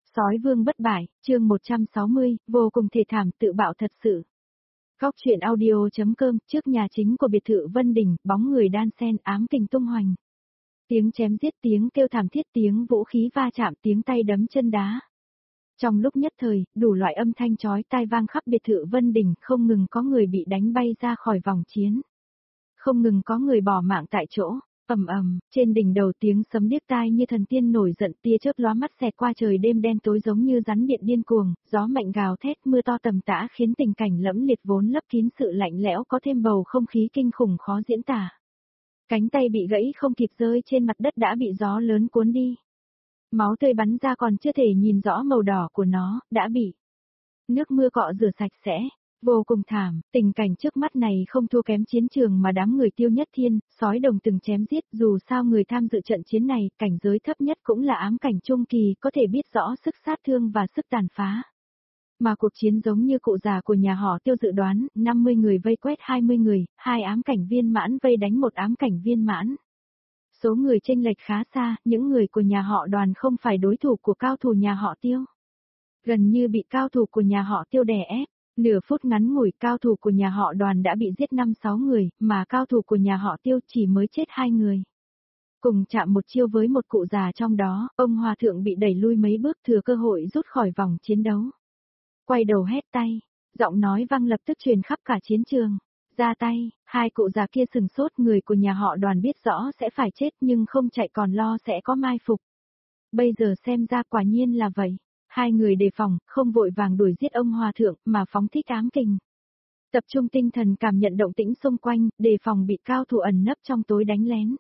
Sói vương bất bại, chương 160, vô cùng thê thảm tự bạo thật sự. Góc truyện audio.com, trước nhà chính của biệt thự Vân Đình, bóng người đan sen ám kình tung hoành. Tiếng chém giết, tiếng kêu thảm thiết, tiếng vũ khí va chạm, tiếng tay đấm chân đá. Trong lúc nhất thời, đủ loại âm thanh chói tai vang khắp biệt thự Vân Đình, không ngừng có người bị đánh bay ra khỏi vòng chiến. Không ngừng có người bỏ mạng tại chỗ. Ầm ầm, trên đỉnh đầu tiếng sấm điếc tai như thần tiên nổi giận, tia chớp lóa mắt xẹt qua trời đêm đen tối giống như rắn điện điên cuồng, gió mạnh gào thét, mưa to tầm tã khiến tình cảnh lẫm liệt vốn lấp kín sự lạnh lẽo có thêm bầu không khí kinh khủng khó diễn tả. Cánh tay bị gãy không kịp rơi trên mặt đất đã bị gió lớn cuốn đi. Máu tươi bắn ra còn chưa thể nhìn rõ màu đỏ của nó, đã bị nước mưa cọ rửa sạch sẽ. Vô cùng thảm, tình cảnh trước mắt này không thua kém chiến trường mà đám người Tiêu Nhất Thiên, sói đồng từng chém giết, dù sao người tham dự trận chiến này, cảnh giới thấp nhất cũng là ám cảnh trung kỳ, có thể biết rõ sức sát thương và sức tàn phá. Mà cuộc chiến giống như cụ già của nhà họ Tiêu dự đoán, 50 người vây quét 20 người, 2 ám cảnh viên mãn vây đánh 1 ám cảnh viên mãn. Số người chênh lệch khá xa, những người của nhà họ Đoàn không phải đối thủ của cao thủ nhà họ Tiêu. Gần như bị cao thủ của nhà họ Tiêu đè ép. Nửa phút ngắn ngủi cao thủ của nhà họ Đoàn đã bị giết 5-6 người, mà cao thủ của nhà họ Tiêu chỉ mới chết 2 người. Cùng chạm một chiêu với một cụ già trong đó, ông Hòa Thượng bị đẩy lui mấy bước thừa cơ hội rút khỏi vòng chiến đấu. Quay đầu hét tay, giọng nói vang lập tức truyền khắp cả chiến trường. Ra tay, 2 cụ già kia sừng sốt, người của nhà họ Đoàn biết rõ sẽ phải chết nhưng không chạy còn lo sẽ có mai phục. Bây giờ xem ra quả nhiên là vậy. 2 người đề phòng, không vội vàng đuổi giết ông Hòa Thượng, mà phóng thích ám kình. Tập trung tinh thần cảm nhận động tĩnh xung quanh, đề phòng bị cao thủ ẩn nấp trong tối đánh lén.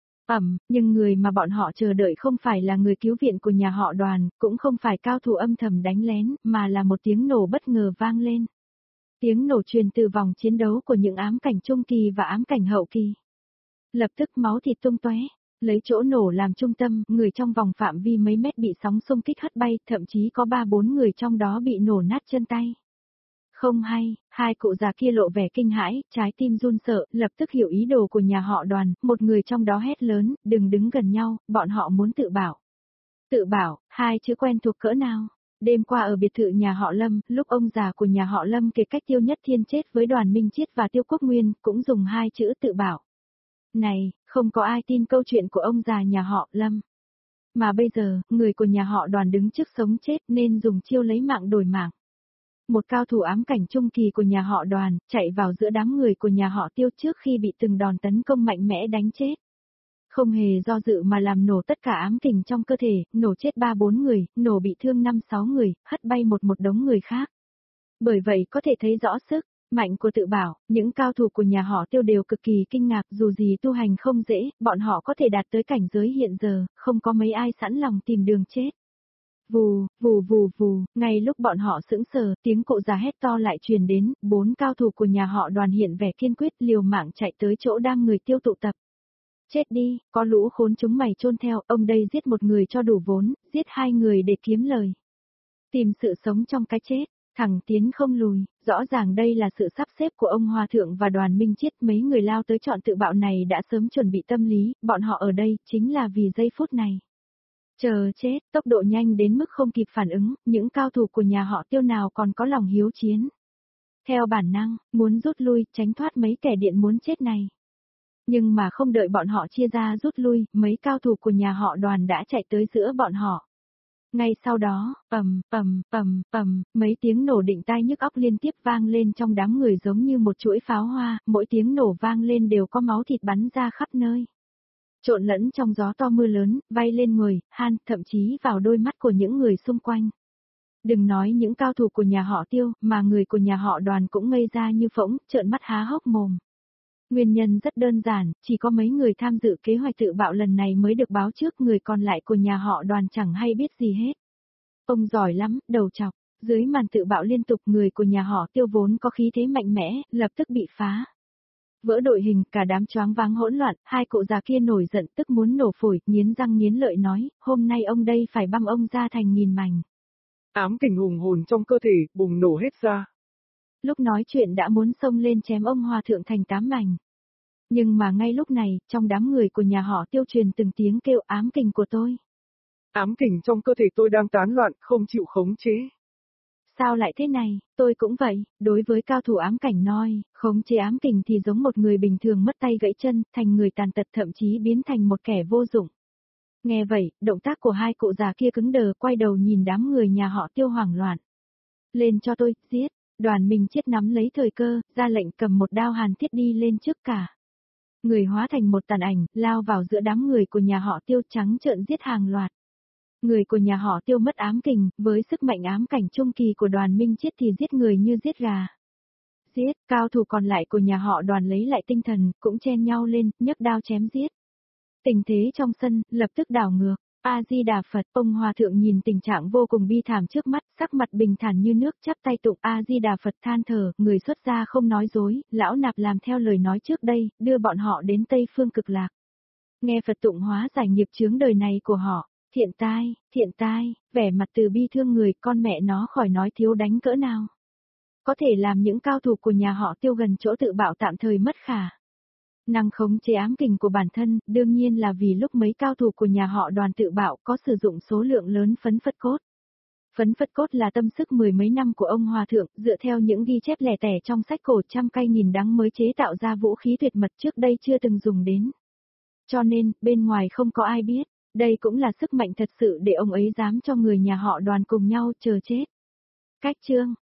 Nhưng người mà bọn họ chờ đợi không phải là người cứu viện của nhà họ Đoàn, cũng không phải cao thủ âm thầm đánh lén, mà là một tiếng nổ bất ngờ vang lên. Tiếng nổ truyền từ vòng chiến đấu của những ám cảnh trung kỳ và ám cảnh hậu kỳ. Lập tức máu thịt tung tóe. Lấy chỗ nổ làm trung tâm, người trong vòng phạm vi mấy mét bị sóng xung kích hất bay, thậm chí có 3-4 người trong đó bị nổ nát chân tay. Không hay, 2 cụ già kia lộ vẻ kinh hãi, trái tim run sợ, lập tức hiểu ý đồ của nhà họ Đoàn, một người trong đó hét lớn, đừng đứng gần nhau, bọn họ muốn tự bảo. Tự bảo, 2 chữ quen thuộc cỡ nào? Đêm qua ở biệt thự nhà họ Lâm, lúc ông già của nhà họ Lâm kể cách Tiêu Nhất Thiên chết với Đoàn Minh Chiết và Tiêu Quốc Nguyên, cũng dùng 2 chữ tự bảo. Này, không có ai tin câu chuyện của ông già nhà họ Lâm. Mà bây giờ, người của nhà họ Đoàn đứng trước sống chết nên dùng chiêu lấy mạng đổi mạng. Một cao thủ ám cảnh trung kỳ của nhà họ Đoàn, chạy vào giữa đám người của nhà họ Tiêu trước khi bị từng đòn tấn công mạnh mẽ đánh chết. Không hề do dự mà làm nổ tất cả ám kình trong cơ thể, nổ chết 3-4 người, nổ bị thương 5-6 người, hất bay một đống người khác. Bởi vậy có thể thấy rõ sức mạnh của tự bảo, những cao thủ của nhà họ Tiêu đều cực kỳ kinh ngạc, dù gì tu hành không dễ, bọn họ có thể đạt tới cảnh giới hiện giờ, không có mấy ai sẵn lòng tìm đường chết. Vù, vù vù vù, ngay lúc bọn họ sững sờ, tiếng cụ già hét to lại truyền đến, 4 cao thủ của nhà họ Đoàn hiện vẻ kiên quyết liều mạng chạy tới chỗ đang người Tiêu tụ tập. Chết đi, có lũ khốn chúng mày chôn theo, ông đây giết 1 người cho đủ vốn, giết 2 người để kiếm lời. Tìm sự sống trong cái chết. Thẳng tiến không lùi, rõ ràng đây là sự sắp xếp của ông Hòa Thượng và Đoàn Minh Chiết, mấy người lao tới chọn tự bạo này đã sớm chuẩn bị tâm lý, bọn họ ở đây chính là vì giây phút này. Chờ chết, tốc độ nhanh đến mức không kịp phản ứng, những cao thủ của nhà họ Tiêu nào còn có lòng hiếu chiến. Theo bản năng, muốn rút lui, tránh thoát mấy kẻ điện muốn chết này. Nhưng mà không đợi bọn họ chia ra rút lui, mấy cao thủ của nhà họ Đoàn đã chạy tới giữa bọn họ. Ngay sau đó, mấy tiếng nổ định tai nhức óc liên tiếp vang lên trong đám người giống như một chuỗi pháo hoa, mỗi tiếng nổ vang lên đều có máu thịt bắn ra khắp nơi. Trộn lẫn trong gió to mưa lớn, bay lên người, thậm chí vào đôi mắt của những người xung quanh. Đừng nói những cao thủ của nhà họ Tiêu, mà người của nhà họ Đoàn cũng ngây ra như phỗng, trợn mắt há hốc mồm. Nguyên nhân rất đơn giản, chỉ có mấy người tham dự kế hoạch tự bạo lần này mới được báo trước, người còn lại của nhà họ Đoàn chẳng hay biết gì hết. Ông giỏi lắm, đầu chọc, dưới màn tự bạo liên tục người của nhà họ Tiêu vốn có khí thế mạnh mẽ, lập tức bị phá. Vỡ đội hình, cả đám choáng váng hỗn loạn, 2 cụ già kia nổi giận tức muốn nổ phổi, nghiến răng nghiến lợi nói, hôm nay ông đây phải băm ông ra thành nghìn mảnh. Ám kình hùng hồn trong cơ thể, bùng nổ hết ra. Lúc nói chuyện đã muốn xông lên chém ông Hòa Thượng thành 8 mảnh. Nhưng mà ngay lúc này, trong đám người của nhà họ Tiêu truyền từng tiếng kêu ám kình của tôi. Ám kình trong cơ thể tôi đang tán loạn, không chịu khống chế. Sao lại thế này, tôi cũng vậy, đối với cao thủ ám cảnh noi, khống chế ám kình thì giống một người bình thường mất tay gãy chân, thành người tàn tật thậm chí biến thành một kẻ vô dụng. Nghe vậy, động tác của hai cụ già kia cứng đờ, quay đầu nhìn đám người nhà họ Tiêu hoảng loạn. Lên cho tôi, giết. Đoàn Minh Chiết nắm lấy thời cơ, ra lệnh cầm một đao hàn thiết đi lên trước cả. Người hóa thành một tàn ảnh, lao vào giữa đám người của nhà họ Tiêu, trắng trợn giết hàng loạt. Người của nhà họ Tiêu mất ám kình, với sức mạnh ám cảnh trung kỳ của Đoàn Minh Chiết thì giết người như giết gà. Giết, cao thủ còn lại của nhà họ Đoàn lấy lại tinh thần, cũng chen nhau lên, nhấc đao chém giết. Tình thế trong sân, lập tức đảo ngược. A-di-đà Phật, ông Hòa Thượng nhìn tình trạng vô cùng bi thảm trước mắt, sắc mặt bình thản như nước, chắp tay tụng A-di-đà Phật, than thở, người xuất gia không nói dối, lão nạp làm theo lời nói trước đây, đưa bọn họ đến Tây Phương Cực Lạc. Nghe Phật tụng hóa giải nghiệp chướng đời này của họ, thiện tai, vẻ mặt từ bi thương người, con mẹ nó khỏi nói thiếu đánh cỡ nào. Có thể làm những cao thủ của nhà họ Tiêu gần chỗ tự bạo tạm thời mất khả năng khống chế ám kình của bản thân, đương nhiên là vì lúc mấy cao thủ của nhà họ Đoàn tự bạo có sử dụng số lượng lớn phấn phất cốt. Phấn phất cốt là tâm sức mười mấy năm của ông Hòa Thượng, dựa theo những ghi chép lẻ tẻ trong sách cổ trăm cay nghìn đắng mới chế tạo ra vũ khí tuyệt mật trước đây chưa từng dùng đến. Cho nên, bên ngoài không có ai biết, đây cũng là sức mạnh thật sự để ông ấy dám cho người nhà họ Đoàn cùng nhau chờ chết. Cách chương